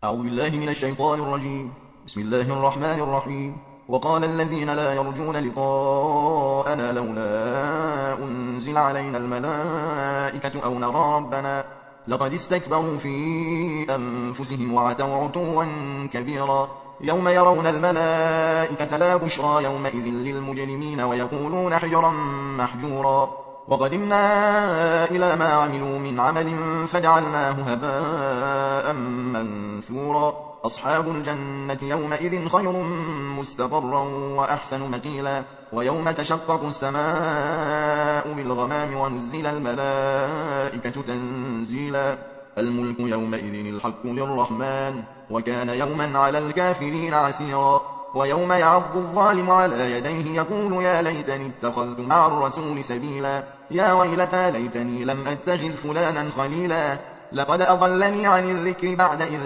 أعوذ بالله من الشيطان الرجيم. بسم الله الرحمن الرحيم. وقال الذين لا يرجون لقاءنا لولا أنزل علينا الملائكة أو نرى ربنا لقد استكبروا في أنفسهم وعتوا عتوا كبيرا يوم يرون الملائكة لا بشرى يومئذ للمجرمين ويقولون حجرا محجورا وقدمنا إلى ما عملوا من عمل فجعلناه هباء منثورا أصحاب الجنة يومئذ خير مستقرا وأحسن مقيلا ويوم تشقق السماء بالغمام ونزل الملائكة تنزيلا الملك يومئذ الحق للرحمن وكان يوما على الكافرين عسيرا ويوم يعض الظالم على يديه يقول يا ليتني اتخذت مع الرسول سبيلا يا ويلتى ليتني لم أتخذ فلانا خليلا لقد أضلني عن الذكر بعد إذ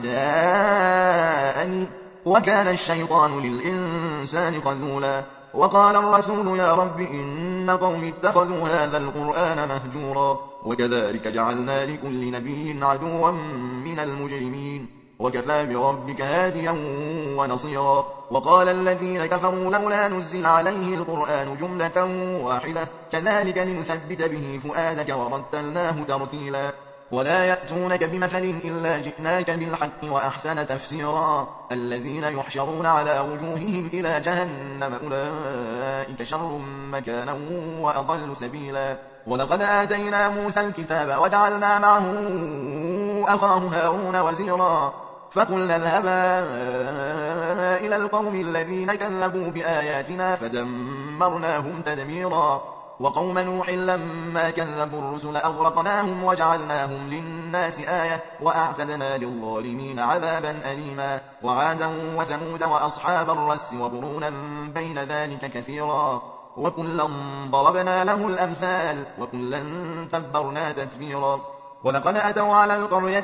جاءني وكان الشيطان للإنسان خذولا وقال الرسول يا رب إن قوم اتخذوا هذا القرآن مهجورا وكذلك جعلنا لكل نبي عدوا من المجرمين وكفى بربك هاديا ونصيرا وقال الذين كفروا لولا نزل عليه القرآن جملة واحدة كذلك لنثبت به فؤادك ورتلناه ترتيلا ولا يأتونك بمثل إلا جئناك بالحق وأحسن تفسيرا الذين يحشرون على وجوههم إلى جهنم أولئك شر مكانا وأضل سبيلا ولقد آتينا موسى الكتاب وجعلنا معه أخاه هارون وزيرا فقلنا اذهبا إلى القوم الذين كذبوا بآياتنا فدمرناهم تدميرا وقوم نوح لما كذبوا الرسل أغرقناهم وجعلناهم للناس آية وأعتدنا للظالمين عذابا أليما وعادا وثمود وأصحاب الرس وقرونا بين ذلك كثيرا وكلا ضربنا له الأمثال وكلا تبرنا تتبيرا ولقد أتوا على القرية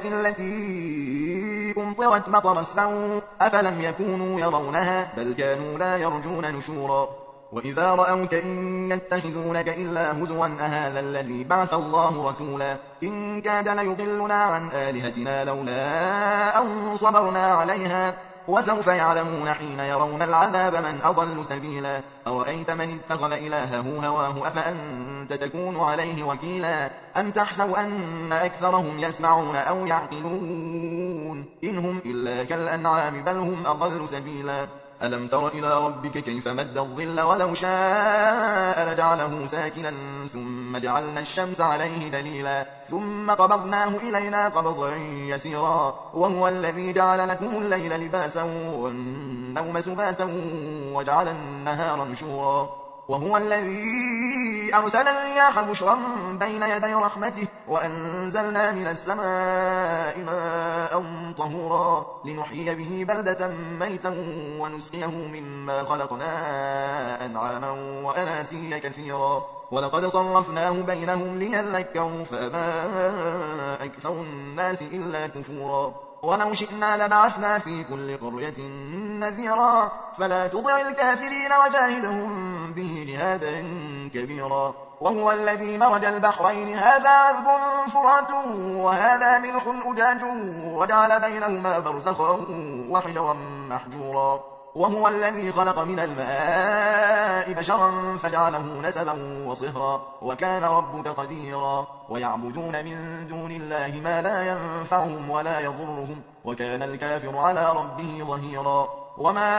التي أمطرت مطر السوء أفلم يكونوا يرونها بل كانوا لا يرجون نشورا وإذا رأوك إن يتخذونك إلا هزوا أهذا الذي بعث الله رسولا إن كاد ليضلنا عن آلهتنا لولا أن صبرنا عليها وسوف يعلمون حين يرون العذاب من أضل سبيلا أرأيت من اتخذ إلهه هواه أفأنت تكون عليه وكيلا أم تحسب أن أكثرهم يسمعون أو يعقلون إن هم إلا كالأنعام بل هم أضل سبيلا ألم تر إلى ربك كيف مد الظل ولو شاء لجعله ساكنا ثم جعلنا الشمس عليه دليلا ثم قبضناه إلينا قبضا يسيرا وهو الذي جعل لكم الليل لباسا والنوم سباتا وجعل النهار نشورا وهو الذي أرسل الرياح بشرا بين يدي رحمته وأنزلنا من السماء ماء طهورا لنحيي به بلدة ميتا ونسقيه مما خلقنا أنعاما وأناسيا كثيرا ولقد صرفناه بينهم ليذكروا فأبى أكثر الناس إلا كفورا ولو شئنا لبعثنا في كل قرية نذيرا فلا تطع الكافرين وجاهدهم به جهادا كبيرا وهو الذي مرج البحرين هذا عذب فرات وهذا ملح أجاج وجعل بينهما برزخا وحجرا محجورا وهو الذي خلق من الماء بشرا فجعله نسبا وصهرا وكان ربك قديرا ويعبدون من دون الله ما لا ينفعهم ولا يضرهم وكان الكافر على ربه ظهيرا وما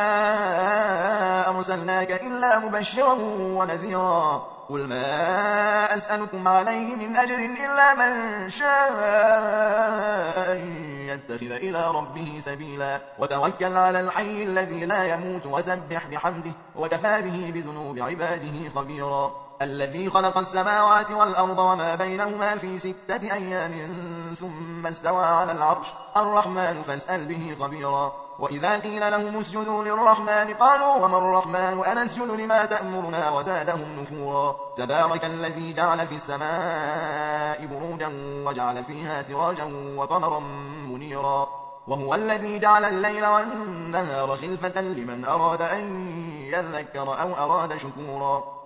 أرسلناك إلا مبشرا ونذيرا قل ما أسألكم عليه من أجر إلا من شاء أن يتخذ إلى ربه سبيلا وتوكل على الحي الذي لا يموت وسبح بحمده وكفى به بذنوب عباده خبيرا الذي خلق السماوات والأرض وما بينهما في 6 أيام ثم استوى على العرش الرحمن فاسأل به خبيرا وإذا قيل لهم اسجدوا للرحمن قالوا وما الرحمن أنسجد لما تأمرنا وزادهم نفورا تبارك الذي جعل في السماء بروجا وجعل فيها سراجا وقمرا منيرا وهو الذي جعل الليل والنهار خلفة لمن أراد أن يذكر أو أراد شكورا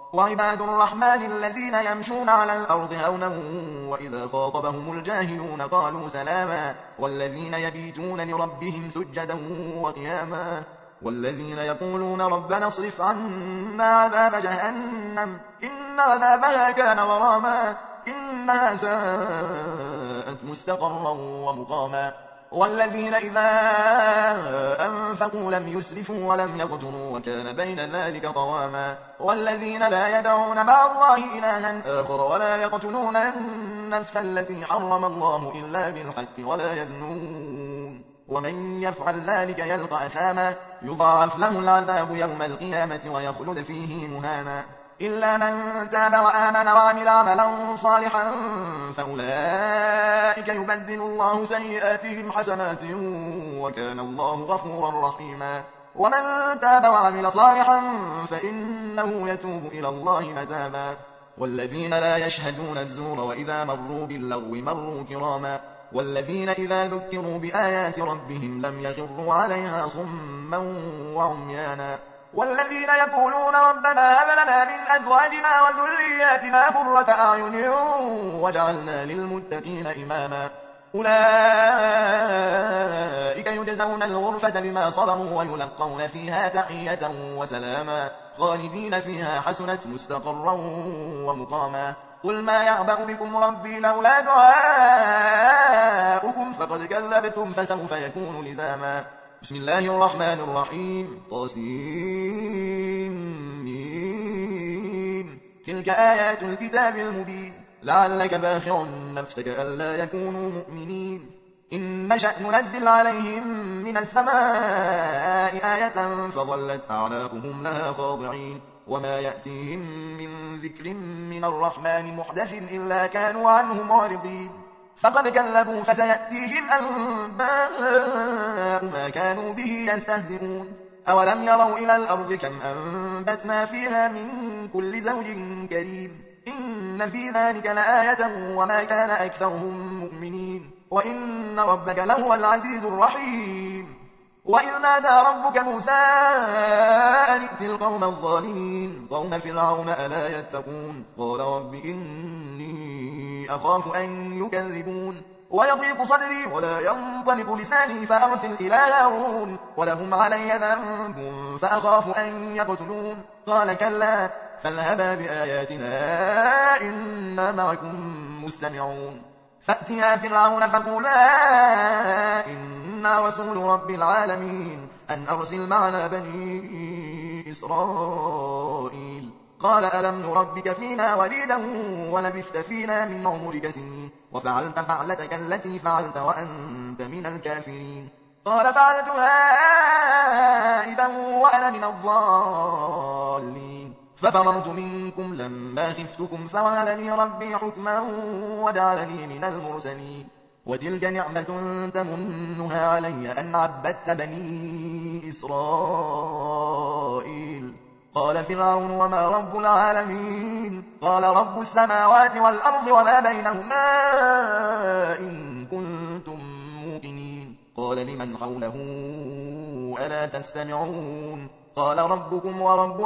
وعباد الرحمن الذين يمشون على الأرض هونا وإذا خاطبهم الجاهلون قالوا سلاما والذين يبيتون لربهم سجدا وقياما والذين يقولون ربنا اصرف عنا عذاب جهنم إن عذابها كان غراما إنها ساءت مستقرا ومقاما والذين إذا أنفقوا لم يسرفوا ولم يقتروا وكان بين ذلك قواما والذين لا يدعون مع الله إلها آخر ولا يقتلون النفس التي حرم الله إلا بالحق ولا يزنون ومن يفعل ذلك يلقى أثاما يضاعف له العذاب يوم القيامة ويخلد فيه مهانا إلا من تاب وآمن وعمل عملا صالحا فأولئك يبدل الله سيئاتهم حسنات وكان الله غفورا رحيما ومن تاب وعمل صالحا فإنه يتوب إلى الله متابا والذين لا يشهدون الزور وإذا مروا باللغو مروا كراما والذين إذا ذكروا بآيات ربهم لم يخروا عليها صما وعميانا والذين يقولون ربنا هب لنا من أزواجنا وذرياتنا قرة أعين واجعلنا للمتقين إماما أولئك يجزون الغرفة بما صبروا ويلقون فيها تحية وسلاما خالدين فيها حسنت مستقرا ومقاما قل ما يعبأ بكم ربي لولا دعاؤكم فقد كذبتم فسوف يكون لزاما بسم الله الرحمن الرحيم طاسين تلك آيات الكتاب المبين لعلك باخع نفسك ألا يكونوا مؤمنين إن نشأ ننزل عليهم من السماء آية فظلت أعناقهم لها خاضعين وما يأتيهم من ذكر من الرحمن محدث إلا كانوا عنه معرضين فقد كذبوا فسيأتيهم أنباء ما كانوا به يستهزئون أولم يروا إلى الأرض كم أنبتنا فيها من كل زوج كريم إن في ذلك لآية وما كان أكثرهم مؤمنين وإن ربك لهو العزيز الرحيم وإذ نادى ربك موسى أن ائت القوم الظالمين قوم فرعون ألا يتقون قال رب إني أخاف أن يكذبون ويضيق صدري ولا ينطلق لساني فأرسل إلى هارون ولهم علي ذنب فأخاف أن يقتلون قال كلا فاذهبا بآياتنا إنا معكم مستمعون فأتيا فرعون فقولا إنا رسول رب العالمين أن أرسل معنا بني إسرائيل قال ألم نربك فينا وليدا ولبثت فينا من عمرك سنين وفعلت فعلتك التي فعلت وأنت من الكافرين قال فعلتها إذا وأنا من الضالين ففررت منكم لما خفتكم فوهب لي ربي حكما وجعلني من المرسلين وتلك نعمة تمنها علي أن عبدت بني إسرائيل قال فرعون وما رب العالمين قال رب السماوات والأرض وما بينهما إن كنتم موقنين قال لمن حوله ألا تستمعون قال ربكم ورب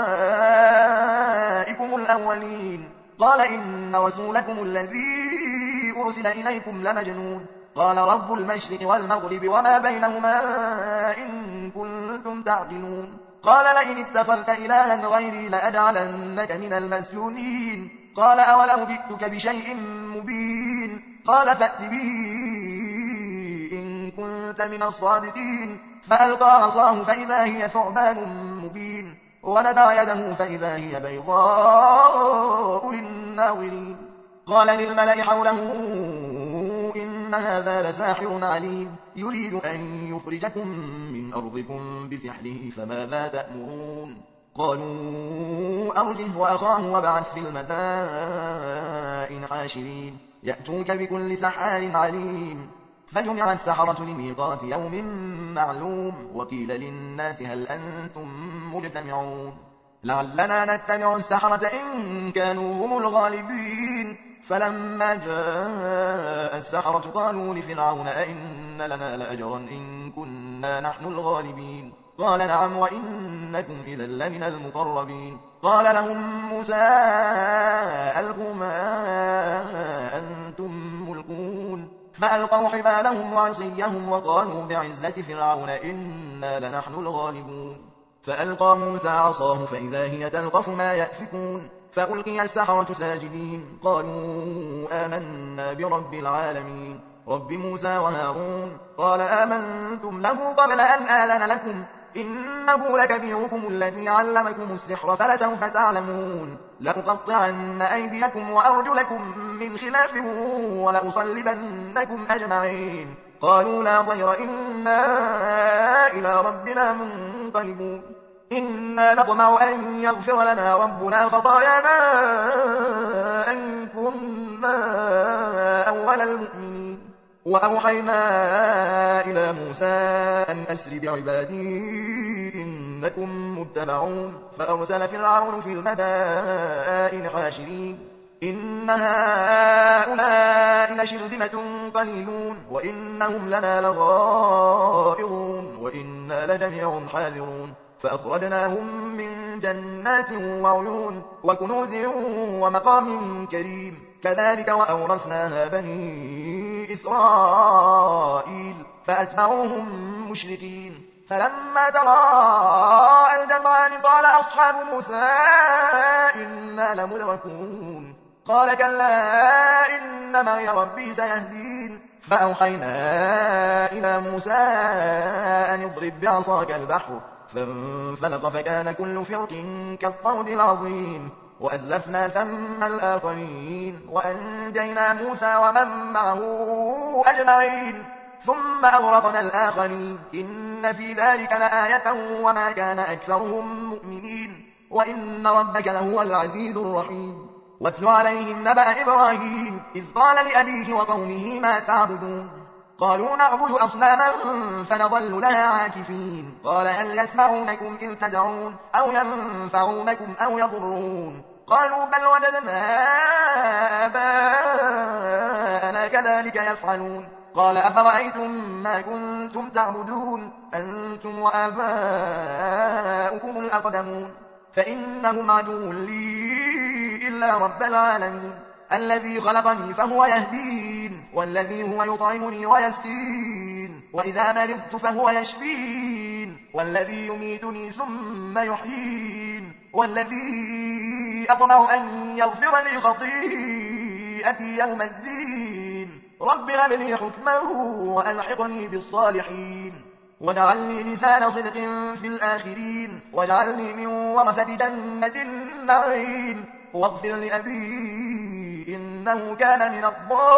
آبائكم الأولين قال إن رسولكم الذي أرسل إليكم لمجنون قال رب المشرق والمغرب وما بينهما إن كنتم تعقلون قال لئن اتخذت إلها غيري لأجعلنك من المسجونين قال أولو جئتك بشيء مبين قال فأت به إن كنت من الصادقين فألقى عصاه فإذا هي ثعبان مبين ونزع يده فإذا هي بيضاء للناظرين قال للملأ حوله إن هذا لساحر عليم يريد أن يخرجكم من أرضكم بسحره فماذا تأمرون قالوا أرجه وأخاه وابعث في المدائن حاشرين يأتوك بكل سحار عليم فجمع السحرة لميقات يوم معلوم وقيل للناس هل أنتم مجتمعون لعلنا نتبع السحرة إن كانوا هم الغالبين فلما جاء السحرة قالوا لفرعون أئن لنا لأجرا إن كنا نحن الغالبين قال نعم وإنكم إذا لمن المقربين. قال لهم موسى ألقوا ما أنتم ملقون فألقوا حبالهم وعصيهم وقالوا بعزة فرعون إنا لنحن الغالبون. فألقى موسى عصاه فإذا هي تلقف ما يأفكون فألقي السحرة ساجدين قالوا آمنا برب العالمين رب موسى وهارون. قال آمنتم له قبل أن آذن لكم إنه لكبيركم الذي علمكم السحر فلسوف تعلمون لأقطعن أيديكم وأرجلكم من خلاف ولأصلبنكم أجمعين. قالوا لا ضير إنا إلى ربنا منقلبون إنا نطمع أن يغفر لنا ربنا خطايانا أن كنا أول المؤمنين. وأوحينا إلى موسى أن أسر بعبادي إنكم متبعون فأرسل فرعون في المدائن حاشرين إن هؤلاء لشرذمة قليلون وإنهم لنا لغائظون وإنا لجميع حاذرون. فأخرجناهم من جنات وعيون وكنوز ومقام كريم كذلك وأورثناها بني إسرائيل فأتبعوهم مشرقين. فلما تراءى الجمعان قال أصحاب موسى إنا لمدركون قال كلا إن معي ربي سيهدين. فأوحينا إلى موسى أن اضرب بعصاك البحر فانفلق فكان كل فرق كالطود العظيم وأزلفنا ثم الآخرين وأنجينا موسى ومن معه أجمعين ثم أغرقنا الآخرين إن في ذلك لآية وما كان أكثرهم مؤمنين وإن ربك لهو العزيز الرحيم. واتل عليهم نبأ إبراهيم إذ قال لأبيه وقومه ما تعبدون قالوا نعبد أصناما فنظل لها عاكفين قال هل يسمعونكم إذ تدعون أو ينفعونكم أو يضرون قالوا بل وجدنا آباءنا كذلك يفعلون قال أفرأيتم ما كنتم تعبدون أنتم وآباؤكم الأقدمون فإنهم عدو لي إلا رب العالمين الذي خلقني فهو يهدين والذي هو يطعمني ويسقين وإذا مرضت فهو يشفين والذي يميتني ثم يحيين والذي أطمع أن يغفر لي خطيئتي يوم الدين رب هب لي حكما وألحقني بالصالحين واجعل لي لسان صدق في الآخرين واجعلني من ورثة جنة النعيم واغفر لأبي إنه كان من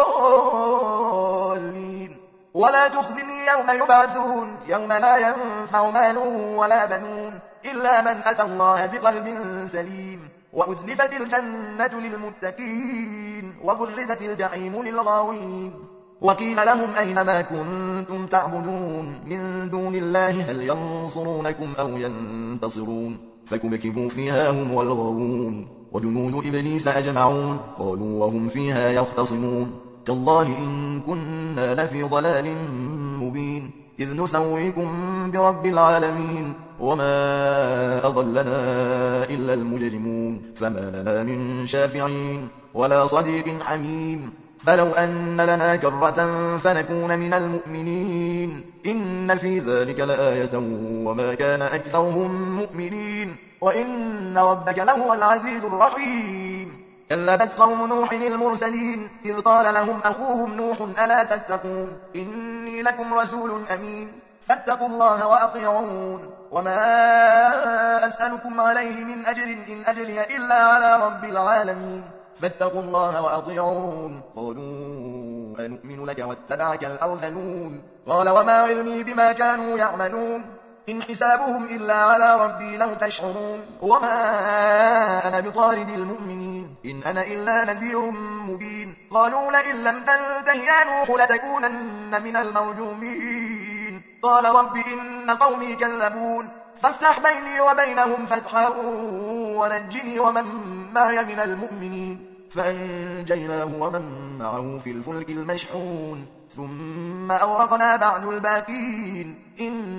الضالين ولا تخزني يوم يبعثون يوم لا ينفع مال ولا بنون إلا من أتى الله بقلب سليم وأزلفت الجنة للمتقين وبرزت الجحيم للغاوين. وقيل لهم أين ما كنتم تعبدون من دون الله هل ينصرونكم أو ينتصرون فكبكبوا فيها هم والغاوون وجنود إبليس أجمعون قالوا وهم فيها يختصمون تالله إن كنا لفي ضلال مبين إذ نسويكم برب العالمين وما أضلنا إلا المجرمون فما لنا من شافعين ولا صديق حميم فلو أن لنا كرة فنكون من المؤمنين إن في ذلك لآية وما كان أكثرهم مؤمنين وإن ربك لهو العزيز الرحيم. كذبت قوم نوح المرسلين إذ قال لهم أخوهم نوح ألا تتقون إني لكم رسول أمين فاتقوا الله وأطيعون وما أسألكم عليه من أجر إن أجري إلا على رب العالمين فاتقوا الله وأطيعون. قالوا أنؤمن لك واتبعك الأرذلون قال وما علمي بما كانوا يعملون إن حسابهم إلا على ربي لو تشعرون وما أنا بطارد المؤمنين إن أنا إلا نذير مبين. قالوا لئن لم تنته يا نوح لتكونن من المرجومين قال رب إن قومي كذبون فافتح بيني وبينهم فتحا ونجني ومن معي من المؤمنين فأنجيناه ومن معه في الفلك المشحون ثم أورقنا بعد الباقين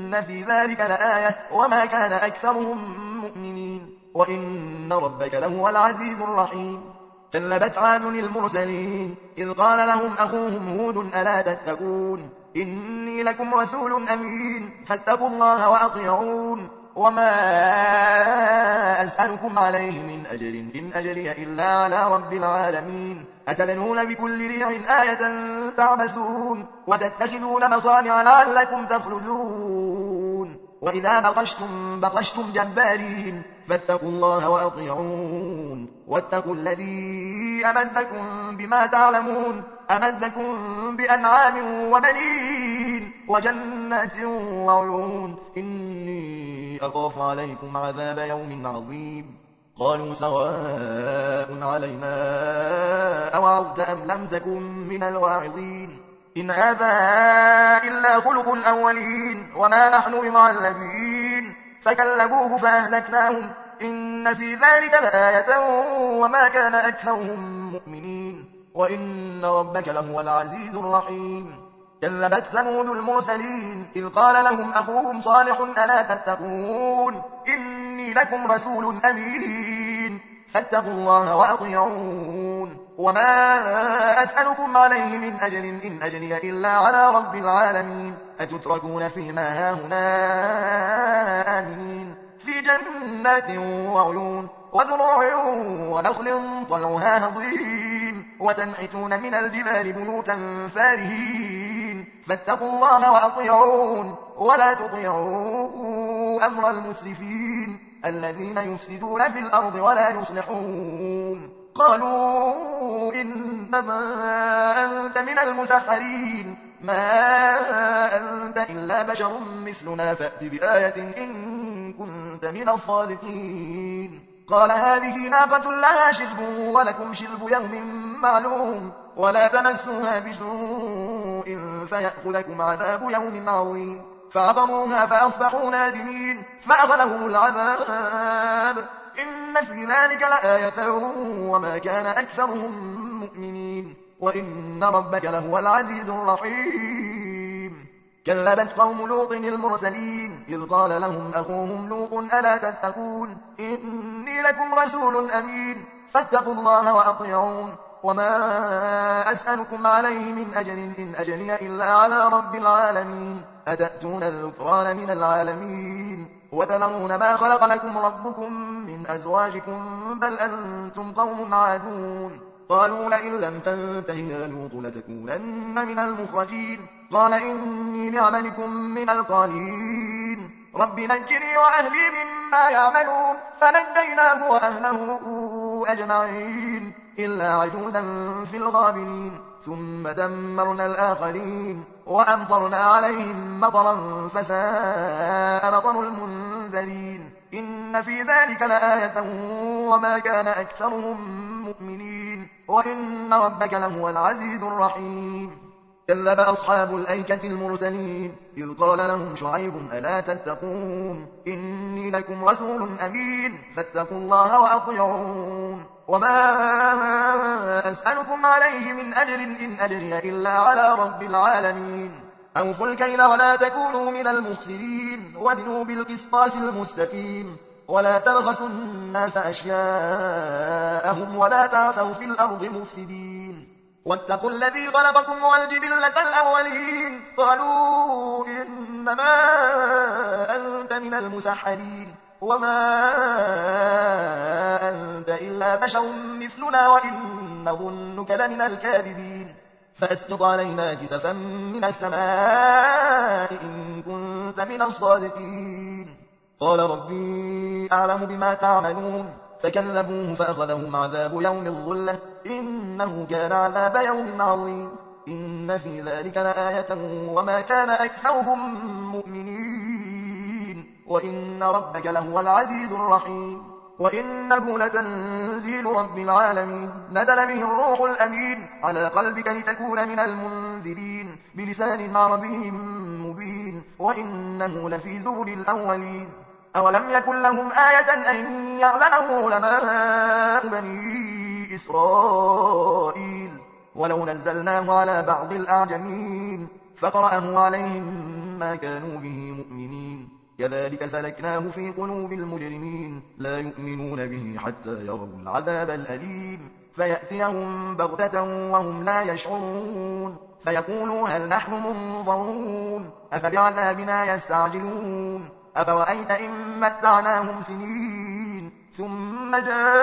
إن في ذلك لآية وما كان أكثرهم مؤمنين وإن ربك لهو العزيز الرحيم كذبت عاد المرسلين إذ قال لهم أخوهم هود ألا تتقون إني لكم رسول أمين فاتقوا الله وأطيعون وما أسألكم عليه من أجر إن أجري إلا على رب العالمين أتبنون بكل ريع آية تعبثون وتتخذون مصانع لعلكم تخلدون وإذا بطشتم جبارين فاتقوا الله وأطيعون واتقوا الذي أمدكم بما تعلمون أمدكم بأنعام وبنين وجنات وعيون إني أخاف عليكم عذاب يوم عظيم قالوا سواء علينا أوعظت أم لم تكن من الواعظين إن هذا إلا خلق الأولين وما نحن بمعذبين فكذبوه فأهلكناهم إن في ذلك لآية وما كان أكثرهم مؤمنين وإن ربك لهو العزيز الرحيم كذبت ثمود المرسلين إذ قال لهم أخوهم صالح ألا تتقون إني لكم رسول أمين فاتقوا الله وأطيعون وما أسألكم عليه من أجر إن أجري إلا على رب العالمين أتتركون فيما هاهنا آمنين في جنات وعيون وزروع ونخل طلعها هضيم وتنحتون من الجبال بيوتا فارهين فاتقوا الله وأطيعون ولا تطيعوا أمر المسرفين الذين يفسدون في الأرض ولا يصلحون قالوا إنما أنت من المسحرين ما أنت إلا بشر مثلنا فأت بآية إن كنت من الصادقين قال هذه ناقة لها شرب ولكم شرب يوم معلوم ولا تمسوها بسوء فيأخذكم عذاب يوم عظيم فعقروها فأصبحوا نادمين فأخذهم العذاب إن في ذلك لآية وما كان أكثرهم مؤمنين وإن ربك لهو العزيز الرحيم كذبت قوم لوط المرسلين إذ قال لهم أخوهم لوط ألا تتقون إني لكم رسول أمين فاتقوا الله وأطيعون وما أسألكم عليه من أجر إن أجري إلا على رب العالمين أتأتون الذكران من العالمين وتذرون ما خلق لكم ربكم من أزواجكم بل أنتم قوم عادون قالوا لئن لم تنته يا لوط لتكونن من المخرجين قال إني لعملكم من القالين رب نجني وأهلي مما يعملون فنجيناه وأهله أجمعين إلا عجوزا في الغابرين ثم دمرنا الآخرين وأمطرنا عليهم مطرا فساء مطر المنذرين إن في ذلك لآية وما كان أكثرهم مؤمنين وإن ربك لهو العزيز الرحيم كذب أصحاب الأيكة المرسلين إذ قال لهم شعيب ألا تتقون إني لكم رسول أمين فاتقوا الله وأطيعون وما أسألكم عليه من أجر إن أجري إلا على رب العالمين أوفوا الكيل ولا تكونوا من المخسرين وزنوا بالقسطاس المستقيم ولا تبخسوا الناس أشياءهم ولا تعثوا في الأرض مفسدين واتقوا الذي خلقكم والجبلة الأولين قالوا إنما أنت من المسحرين وما أنت إلا بشر مثلنا وإن نظنك لمن الكاذبين فأسقط علينا كسفا من السماء إن كنت من الصادقين قال ربي أعلم بما تعملون فكذبوه فأخذهم عذاب يوم الظلة إنه كان عذاب يوم عظيم إن في ذلك لآية وما كان أكثرهم مؤمنين وإن ربك لهو العزيز الرحيم وإنه لتنزيل رب العالمين نزل به الروح الأمين على قلبك لتكون من المنذرين بلسان عربي مبين وإنه لفي زبر الأولين أولم يكن لهم آية أن يعلمه علماء بني إسرائيل ولو نزلناه على بعض الأعجمين فقرأه عليهم ما كانوا به مؤمنين كذلك سلكناه في قلوب المجرمين لا يؤمنون به حتى يروا العذاب الأليم فيأتيهم بغتة وهم لا يشعرون فيقولوا هل نحن منظرون أفبعذابنا يستعجلون أفرأيت إن متعناهم سنين ثم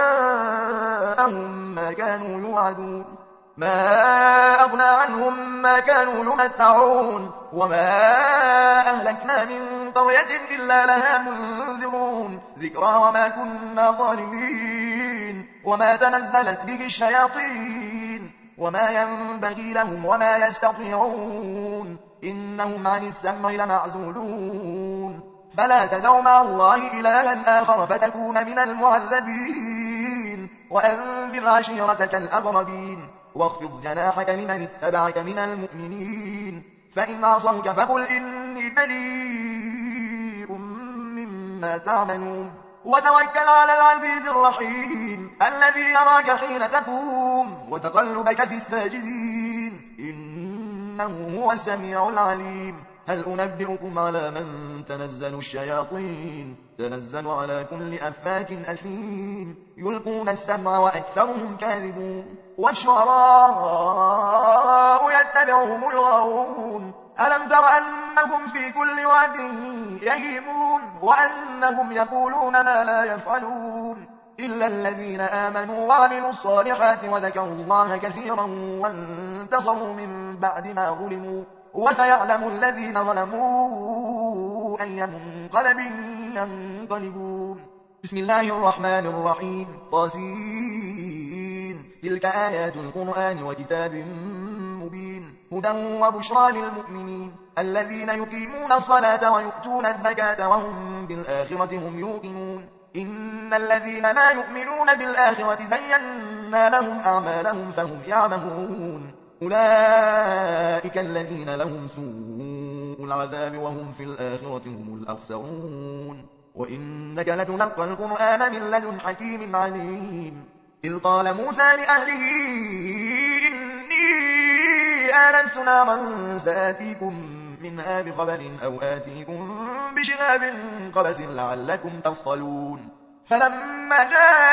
جاءهم ما كانوا يوعدون ما أغنى عنهم ما كانوا يمتعون وما أهلكنا من قرية إلا لها منذرون ذكرى وما كنا ظالمين وما تنزلت به الشياطين وما ينبغي لهم وما يستطيعون إنهم عن السمع لمعزولون فلا تدع مع الله إلها آخر فتكون من المعذبين وأنذر عشيرتك الأقربين واخفض جناحك لمن اتبعك من المؤمنين فإن عصوك فقل إني بريء مما تعملون وتوكل على العزيز الرحيم الذي يراك حين تقوم وتقلبك في الساجدين إنه هو السميع العليم هل أنبئكم على من تنزل الشياطين تنزل على كل أفاك أثيم يلقون السمع وأكثرهم كاذبون والشعراء يتبعهم الغاوون ألم تر أنهم في كل واد يهيمون وأنهم يقولون ما لا يفعلون إلا الذين آمنوا وعملوا الصالحات وذكروا الله كثيرا وانتصروا من بعد ما ظلموا وسيعلم الذين ظلموا أي منقلب ينقلبون بسم الله الرحمن الرحيم طاسين تلك آيات القرآن وكتاب مبين هدى وبشرى للمؤمنين الذين يقيمون الصلاة ويؤتون الزكاة وهم بالآخرة هم يوقنون إن الذين لا يؤمنون بالآخرة زينا لهم أعمالهم فهم يعمهون أولئك الذين لهم سوء العذاب وهم في الآخرة هم الأخسرون وإنك لتلقى القرآن من لدن حكيم عليم إذ قال موسى لأهله إني آنست نارا سآتيكم منها بخبر أو آتيكم بشهاب قبس لعلكم تصطلون فلما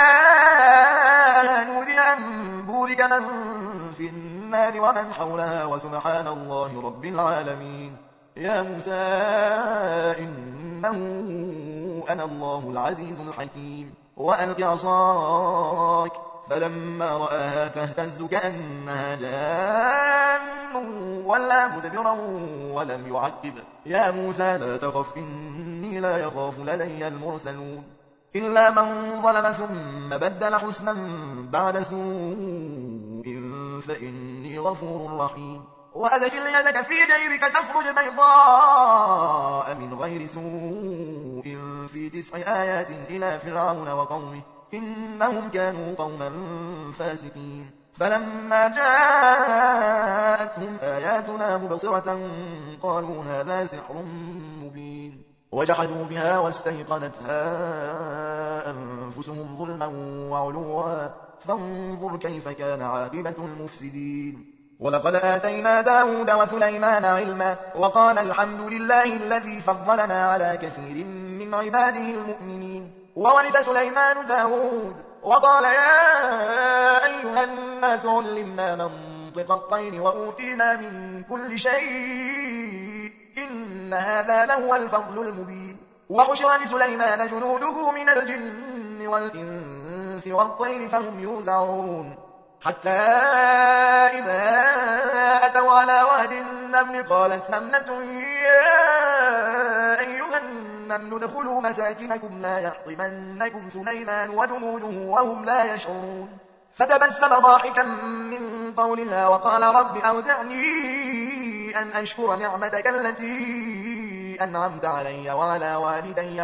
جاء نودي أن بورك من في النار ومن حولها وسبحان الله رب العالمين يا موسى إنه أنا الله العزيز الحكيم وألق عصاك فلما رآها تهتز كأنها جان ولا مدبرا ولم يعقب يا موسى لا تخف إني لا يخاف لدي المرسلون إلا من ظلم ثم بدل حسنا بعد سوء فإني غفور رحيم وأدخل يدك في جيبك تخرج بيضاء من غير سوء في 9 آيات إلى فرعون وقومه إنهم كانوا قوما فاسقين فلما جاءتهم آياتنا مبصرة قالوا هذا سحر مبين وجحدوا بها واستيقنتها أنفسهم ظلما وعلوا فانظر كيف كان عاقبة المفسدين ولقد آتينا داود وسليمان علما وقال الحمد لله الذي فضلنا على كثير من عباده المؤمنين وورث سليمان داود وقال يا أيها الناس علمنا منطق الطير وأوتينا من كل شيء إن هذا لهو الفضل المبين وحشر لسليمان جنوده من الجن والإنس والطير فهم يوزعون حتى إذا أتوا على واد النمل قالت نملة يا أيها النمل ادخلوا مساكنكم لا يحطمنكم سليمان وجنوده وهم لا يشعرون فتبسم ضاحكا من قولها وقال رب أوزعني أن أشكر نعمتك التي أنعمت علي وعلى والدي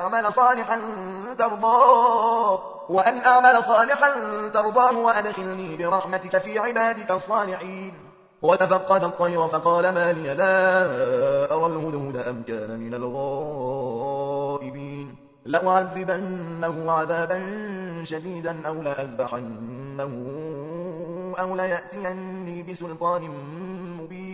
وأن أعمل صالحا ترضاه وأدخلني برحمتك في عبادك الصالحين وتفقد الطير فقال ما لي لا أرى الهدهد أم كان من الغائبين لأعذبنه عذابا شديدا أو لأذبحنه أو ليأتيني بسلطان مبين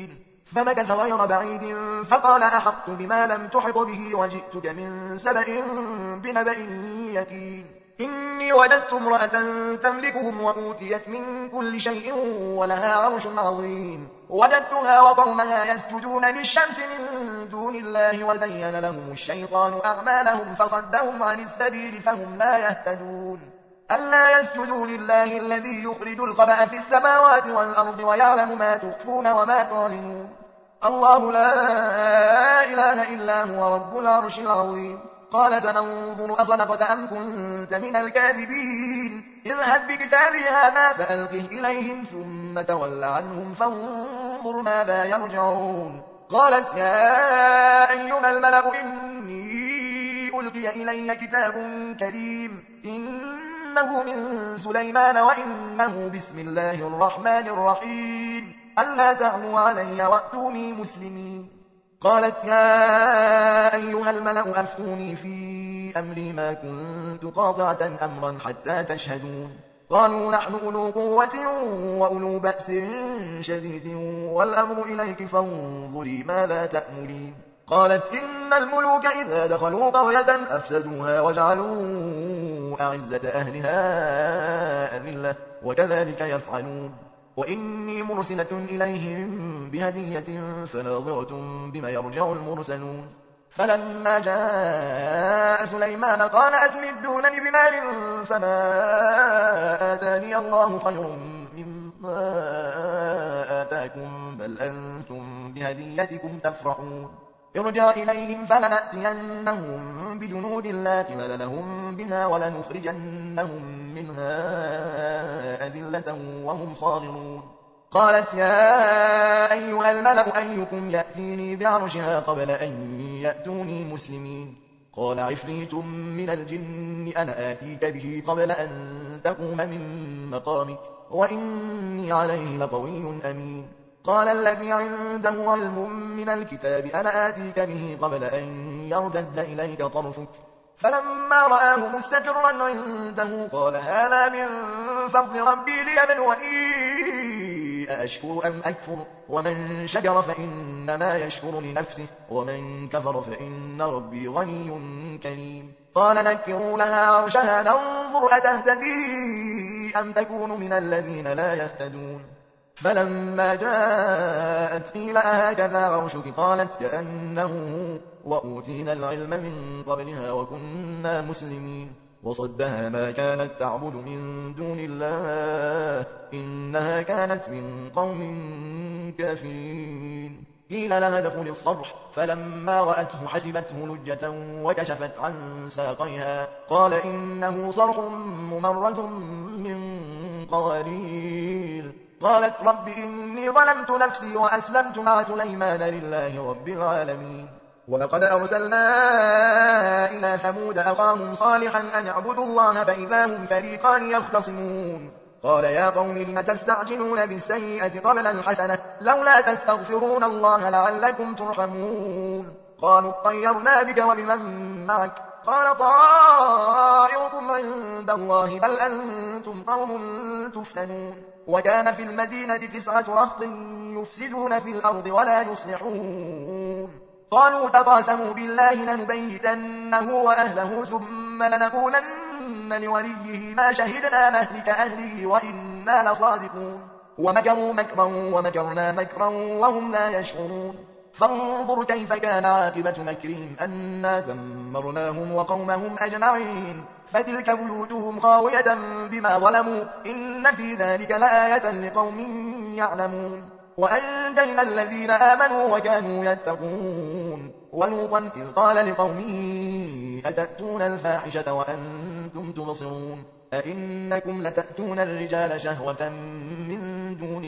فمكث غير بعيد فقال أحطت بما لم تحط به وجئتك من سبأ بنبأ يقين إني وجدت امرأة تملكهم وأوتيت من كل شيء ولها عرش عظيم وجدتها وقومها يسجدون للشمس من دون الله وزين لهم الشيطان أعمالهم فصدهم عن السبيل فهم لا يهتدون ألا يسجدوا لله الذي يخرج الخبأ في السماوات والأرض ويعلم ما تخفون وما تعلنون الله لا إله إلا هو رب العرش العظيم قال سننظر أصدقت أم كنت من الكاذبين اذهب بكتابي هذا فألقه إليهم ثم تول عنهم فانظر ماذا يرجعون قالت يا أيها الملأ إني ألقي إلي كتاب كريم إنه من سليمان وإنه بسم الله الرحمن الرحيم ألا تعلوا علي وأتوني مسلمين قالت يا أيها الملأ أفتوني في أمري ما كنت قاطعة أمرا حتى تشهدون قالوا نحن أولو قوة وأولو بأس شديد والأمر إليك فانظري ماذا تأمرين قالت إن الملوك إذا دخلوا قرية أفسدوها وجعلوا أعزة أهلها أذلة وكذلك يفعلون وإني مرسلة إليهم بهدية فناظرة بما يرجع المرسلون فلما جاء سليمان قال أتمدونني بمال فما آتاني الله خير مما آتاكم بل أنتم بهديتكم تفرحون ارجع إليهم فلنأتينهم بجنود لا قبل لهم بها ولنخرجنهم منها أذلة وهم صاغرون قالت يا أيها الملأ أيكم يأتيني بعرشها قبل أن يأتوني مسلمين قال عفريت من الجن أنا آتيك به قبل أن تقوم من مقامك وإني عليه لقوي أمين قال الذي عنده علم من الكتاب أنا آتيك به قبل أن يرتد إليك طرفك فلما رآه مستقرا عنده قال هذا من فضل ربي ليبلوني أأشكر أم أكفر ومن شكر فإنما يشكر لنفسه ومن كفر فإن ربي غني كريم قال نكروا لها عرشها ننظر أتهتدي أم تكون من الذين لا يهتدون فلما جاءت قيل أهكذا عرشك قالت كأنه وأوتينا العلم من قبلها وكنا مسلمين وصدها ما كانت تعبد من دون الله إنها كانت من قوم كافرين قيل لها ادخل الصرح فلما رأته حسبته لجة وكشفت عن ساقيها قال إنه صرح ممرد من قوارير قالت رب إني ظلمت نفسي وأسلمت مع سليمان لله رب العالمين ولقد أرسلنا إلى ثمود أخاهم صالحا أن اعبدوا الله فإذا هم فريقان يختصمون قال يا قوم لم تستعجلون بالسيئة قبل الحسنة لولا تستغفرون الله لعلكم ترحمون قالوا اطيرنا بك وبمن معك قال طائركم عند الله بل أنتم قوم تفتنون وكان في المدينة 9 رهط يفسدون في الأرض ولا يصلحون قالوا تقاسموا بالله لنبيتنه وأهله ثم لنقولن لوليه ما شهدنا مهلك أهله وإنا لصادقون ومكروا مكرا ومكرنا مكرا وهم لا يشعرون فانظر كيف كان عاقبة مكرهم أنا دمرناهم وقومهم أجمعين فتلك بيوتهم خاوية بما ظلموا إن في ذلك لآية لقوم يعلمون وأنجينا الذين آمنوا وكانوا يتقون ولوطا إذ قال لقومه أتأتون الفاحشة وأنتم تبصرون أئنكم لتأتون الرجال شهوة من دون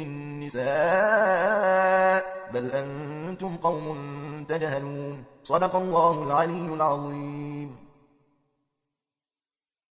النساء بل أنتم قوم تجهلون صدق الله العلي العظيم